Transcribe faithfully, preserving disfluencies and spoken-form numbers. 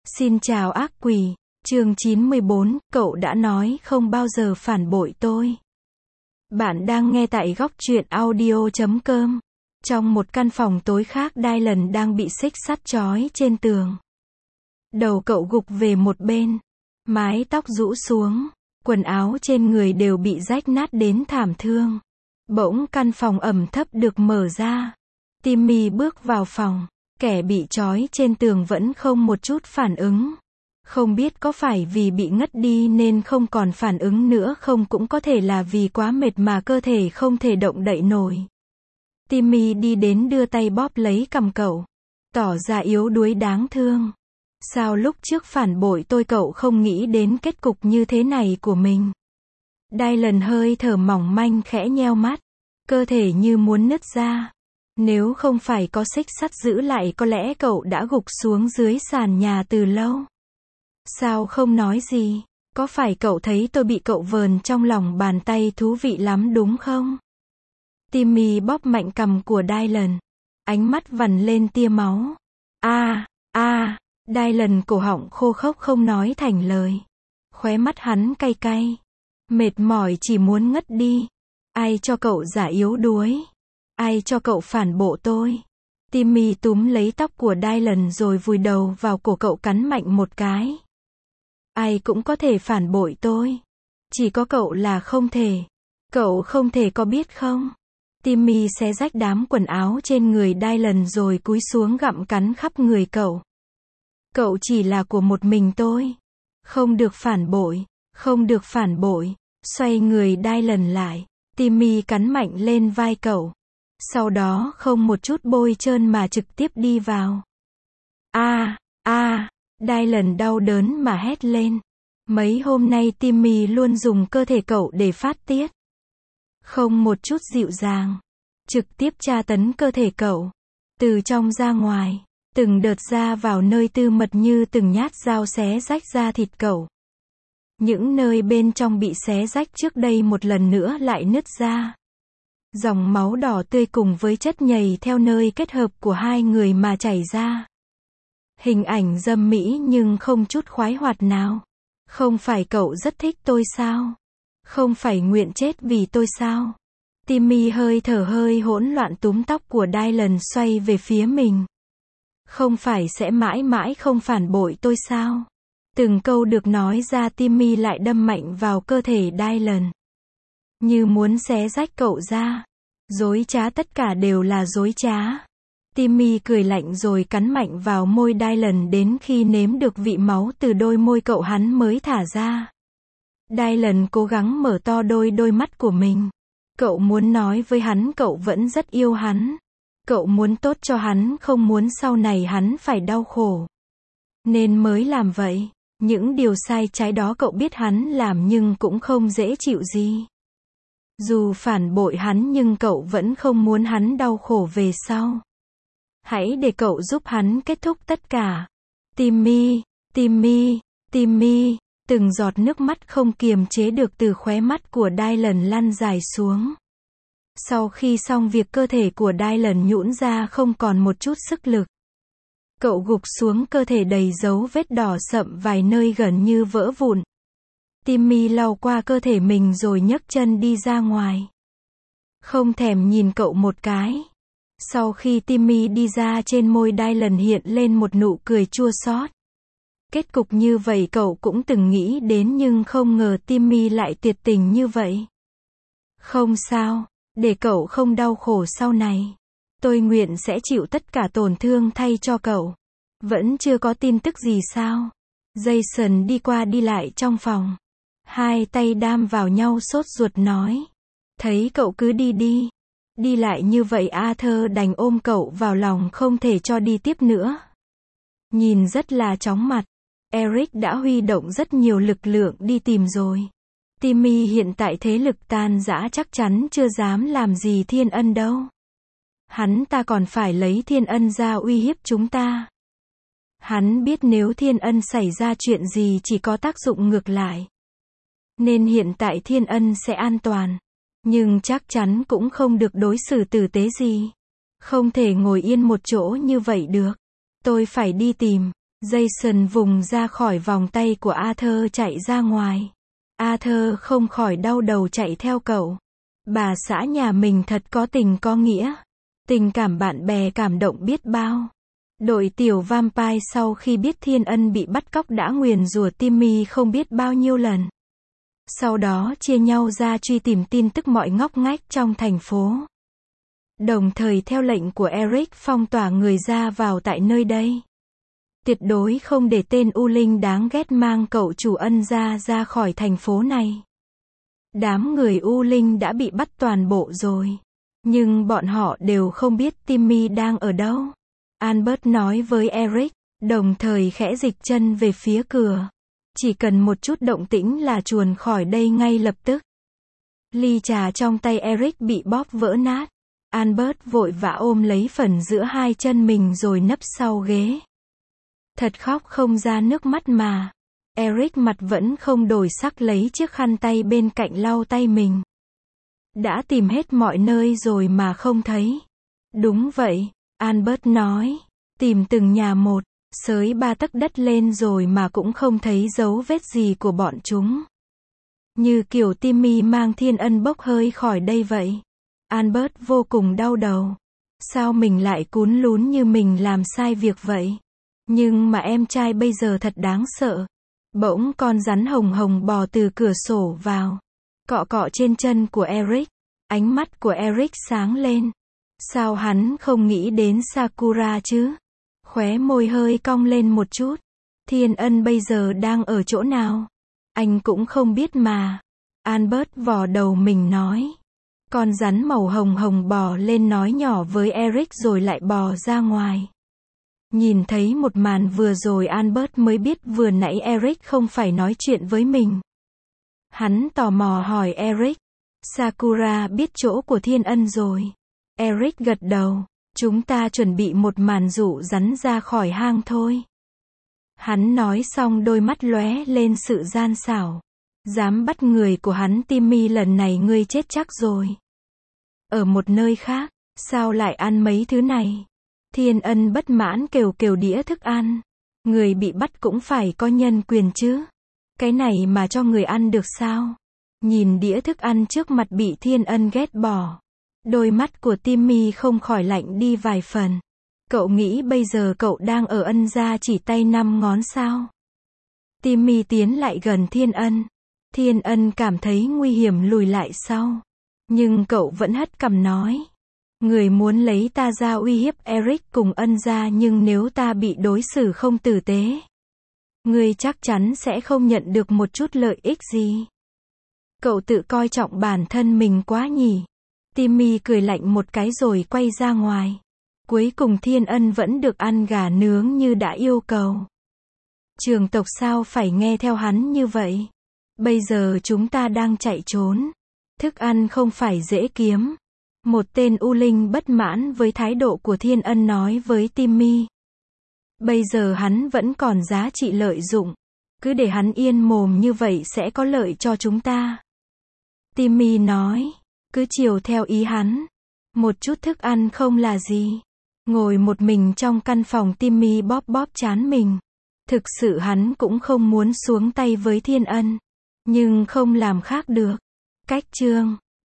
Xin chào ác quỷ, chương chín mươi bốn, cậu đã nói không bao giờ phản bội tôi. Bạn đang nghe tại góc truyện audio chấm com. Trong một căn phòng tối khác, Dylan đang bị xích sắt trói trên tường. Đầu cậu gục về một bên, mái tóc rũ xuống, quần áo trên người đều bị rách nát đến thảm thương. Bỗng căn phòng ẩm thấp được mở ra. Timmy bước vào phòng. Kẻ bị trói trên tường vẫn không một chút phản ứng. Không biết có phải vì bị ngất đi nên không còn phản ứng nữa không, cũng có thể là vì quá mệt mà cơ thể không thể động đậy nổi. Timmy đi đến đưa tay bóp lấy cằm cậu, tỏ ra yếu đuối đáng thương. Sao lúc trước phản bội tôi cậu không nghĩ đến kết cục như thế này của mình? Dylan hơi thở mỏng manh khẽ nheo mắt, cơ thể như muốn nứt ra. Nếu không phải có xích sắt giữ lại có lẽ cậu đã gục xuống dưới sàn nhà từ lâu. Sao không nói gì? Có phải cậu thấy tôi bị cậu vờn trong lòng bàn tay thú vị lắm đúng không? Timmy bóp mạnh cằm của Dylan. Ánh mắt vằn lên tia máu. A, a, Dylan cổ họng khô khốc không nói thành lời. Khóe mắt hắn cay cay. Mệt mỏi chỉ muốn ngất đi. Ai cho cậu giả yếu đuối? Ai cho cậu phản bội tôi? Timmy túm lấy tóc của Dylan rồi vùi đầu vào cổ cậu cắn mạnh một cái. Ai cũng có thể phản bội tôi. Chỉ có cậu là không thể. Cậu không thể có biết không? Timmy xé rách đám quần áo trên người Dylan rồi cúi xuống gặm cắn khắp người cậu. Cậu chỉ là của một mình tôi. Không được phản bội. Không được phản bội. Xoay người Dylan lại. Timmy cắn mạnh lên vai cậu. Sau đó không một chút bôi trơn mà trực tiếp đi vào. A, a, Dylan đau đớn mà hét lên. Mấy hôm nay Timmy luôn dùng cơ thể cậu để phát tiết. Không một chút dịu dàng. Trực tiếp tra tấn cơ thể cậu. Từ trong ra ngoài. Từng đợt ra vào nơi tư mật như từng nhát dao xé rách da thịt cậu. Những nơi bên trong bị xé rách trước đây một lần nữa lại nứt ra. Dòng máu đỏ tươi cùng với chất nhầy theo nơi kết hợp của hai người mà chảy ra. Hình ảnh dâm mỹ nhưng không chút khoái hoạt nào. Không phải cậu rất thích tôi sao? Không phải nguyện chết vì tôi sao? Timmy hơi thở hơi hỗn loạn túm tóc của Dylan xoay về phía mình. Không phải sẽ mãi mãi không phản bội tôi sao? Từng câu được nói ra Timmy lại đâm mạnh vào cơ thể Dylan. Như muốn xé rách cậu ra. Dối trá, tất cả đều là dối trá. Timmy cười lạnh rồi cắn mạnh vào môi Dylan đến khi nếm được vị máu từ đôi môi cậu hắn mới thả ra. Dylan cố gắng mở to đôi đôi mắt của mình. Cậu muốn nói với hắn cậu vẫn rất yêu hắn. Cậu muốn tốt cho hắn, không muốn sau này hắn phải đau khổ. Nên mới làm vậy. Những điều sai trái đó cậu biết hắn làm nhưng cũng không dễ chịu gì. Dù phản bội hắn nhưng cậu vẫn không muốn hắn đau khổ về sau. Hãy để cậu giúp hắn kết thúc tất cả. Timmy, Timmy, Timmy, từng giọt nước mắt không kiềm chế được từ khóe mắt của Dylan lăn dài xuống. Sau khi xong việc cơ thể của Dylan nhũn ra không còn một chút sức lực. Cậu gục xuống, cơ thể đầy dấu vết đỏ sậm, vài nơi gần như vỡ vụn. Timmy lau qua cơ thể mình rồi nhấc chân đi ra ngoài. Không thèm nhìn cậu một cái. Sau khi Timmy đi ra, trên môi Dylan hiện lên một nụ cười chua xót. Kết cục như vậy cậu cũng từng nghĩ đến nhưng không ngờ Timmy lại tuyệt tình như vậy. Không sao, để cậu không đau khổ sau này. Tôi nguyện sẽ chịu tất cả tổn thương thay cho cậu. Vẫn chưa có tin tức gì sao? Jason đi qua đi lại trong phòng. Hai tay đam vào nhau sốt ruột nói. Thấy cậu cứ đi đi. Đi lại như vậy Arthur đành ôm cậu vào lòng không thể cho đi tiếp nữa. Nhìn rất là chóng mặt. Eric đã huy động rất nhiều lực lượng đi tìm rồi. Timmy hiện tại thế lực tan rã, chắc chắn chưa dám làm gì Thiên Ân đâu. Hắn ta còn phải lấy Thiên Ân ra uy hiếp chúng ta. Hắn biết nếu Thiên Ân xảy ra chuyện gì chỉ có tác dụng ngược lại. Nên hiện tại Thiên Ân sẽ an toàn. Nhưng chắc chắn cũng không được đối xử tử tế gì. Không thể ngồi yên một chỗ như vậy được. Tôi phải đi tìm. Jason vùng ra khỏi vòng tay của Arthur chạy ra ngoài. Arthur không khỏi đau đầu chạy theo cậu. Bà xã nhà mình thật có tình có nghĩa. Tình cảm bạn bè cảm động biết bao. Đội tiểu vampire sau khi biết Thiên Ân bị bắt cóc đã nguyền rủa Timmy không biết bao nhiêu lần. Sau đó chia nhau ra truy tìm tin tức mọi ngóc ngách trong thành phố. Đồng thời theo lệnh của Eric phong tỏa người ra vào tại nơi đây. Tuyệt đối không để tên U Linh đáng ghét mang cậu chủ Ân ra ra khỏi thành phố này. Đám người U Linh đã bị bắt toàn bộ rồi. Nhưng bọn họ đều không biết Timmy đang ở đâu. Albert nói với Eric, đồng thời khẽ dịch chân về phía cửa. Chỉ cần một chút động tĩnh là chuồn khỏi đây ngay lập tức. Ly trà trong tay Eric bị bóp vỡ nát. Albert vội vã ôm lấy phần giữa hai chân mình rồi nấp sau ghế. Thật khóc không ra nước mắt mà. Eric mặt vẫn không đổi sắc lấy chiếc khăn tay bên cạnh lau tay mình. Đã tìm hết mọi nơi rồi mà không thấy. Đúng vậy, Albert nói. Tìm từng nhà một, xới ba tấc đất lên rồi mà cũng không thấy dấu vết gì của bọn chúng. Như kiểu Timmy mang Thiên Ân bốc hơi khỏi đây vậy. Albert vô cùng đau đầu. Sao mình lại cún lún như mình làm sai việc vậy? Nhưng mà em trai bây giờ thật đáng sợ. Bỗng con rắn hồng hồng bò từ cửa sổ vào. Cọ cọ trên chân của Eric. Ánh mắt của Eric sáng lên. Sao hắn không nghĩ đến Sakura chứ? Khóe môi hơi cong lên một chút. Thiên Ân bây giờ đang ở chỗ nào? Anh cũng không biết mà. Albert vò đầu mình nói. Con rắn màu hồng hồng bò lên nói nhỏ với Eric rồi lại bò ra ngoài. Nhìn thấy một màn vừa rồi Albert mới biết vừa nãy Eric không phải nói chuyện với mình. Hắn tò mò hỏi Eric. Sakura biết chỗ của Thiên Ân rồi. Eric gật đầu. Chúng ta chuẩn bị một màn dụ rắn ra khỏi hang thôi. Hắn nói xong đôi mắt lóe lên sự gian xảo. Dám bắt người của hắn Timmy lần này ngươi chết chắc rồi. Ở một nơi khác, sao lại ăn mấy thứ này? Thiên Ân bất mãn kêu kêu đĩa thức ăn. Người bị bắt cũng phải có nhân quyền chứ. Cái này mà cho người ăn được sao? Nhìn đĩa thức ăn trước mặt bị Thiên Ân ghét bỏ. Đôi mắt của Timmy không khỏi lạnh đi vài phần. Cậu nghĩ bây giờ cậu đang ở Ân gia chỉ tay năm ngón sao? Timmy tiến lại gần Thiên Ân. Thiên Ân cảm thấy nguy hiểm lùi lại sau. Nhưng cậu vẫn hất cằm nói. Người muốn lấy ta ra uy hiếp Eric cùng Ân gia nhưng nếu ta bị đối xử không tử tế. Người chắc chắn sẽ không nhận được một chút lợi ích gì. Cậu tự coi trọng bản thân mình quá nhỉ. Timmy cười lạnh một cái rồi quay ra ngoài. Cuối cùng Thiên Ân vẫn được ăn gà nướng như đã yêu cầu. Trường tộc sao phải nghe theo hắn như vậy? Bây giờ chúng ta đang chạy trốn. Thức ăn không phải dễ kiếm. Một tên U Linh bất mãn với thái độ của Thiên Ân nói với Timmy. Bây giờ hắn vẫn còn giá trị lợi dụng. Cứ để hắn yên mồm như vậy sẽ có lợi cho chúng ta. Timmy nói. Cứ chiều theo ý hắn. Một chút thức ăn không là gì. Ngồi một mình trong căn phòng Timmy bóp bóp trán mình. Thực sự hắn cũng không muốn xuống tay với Thiên Ân. Nhưng không làm khác được. Cách chương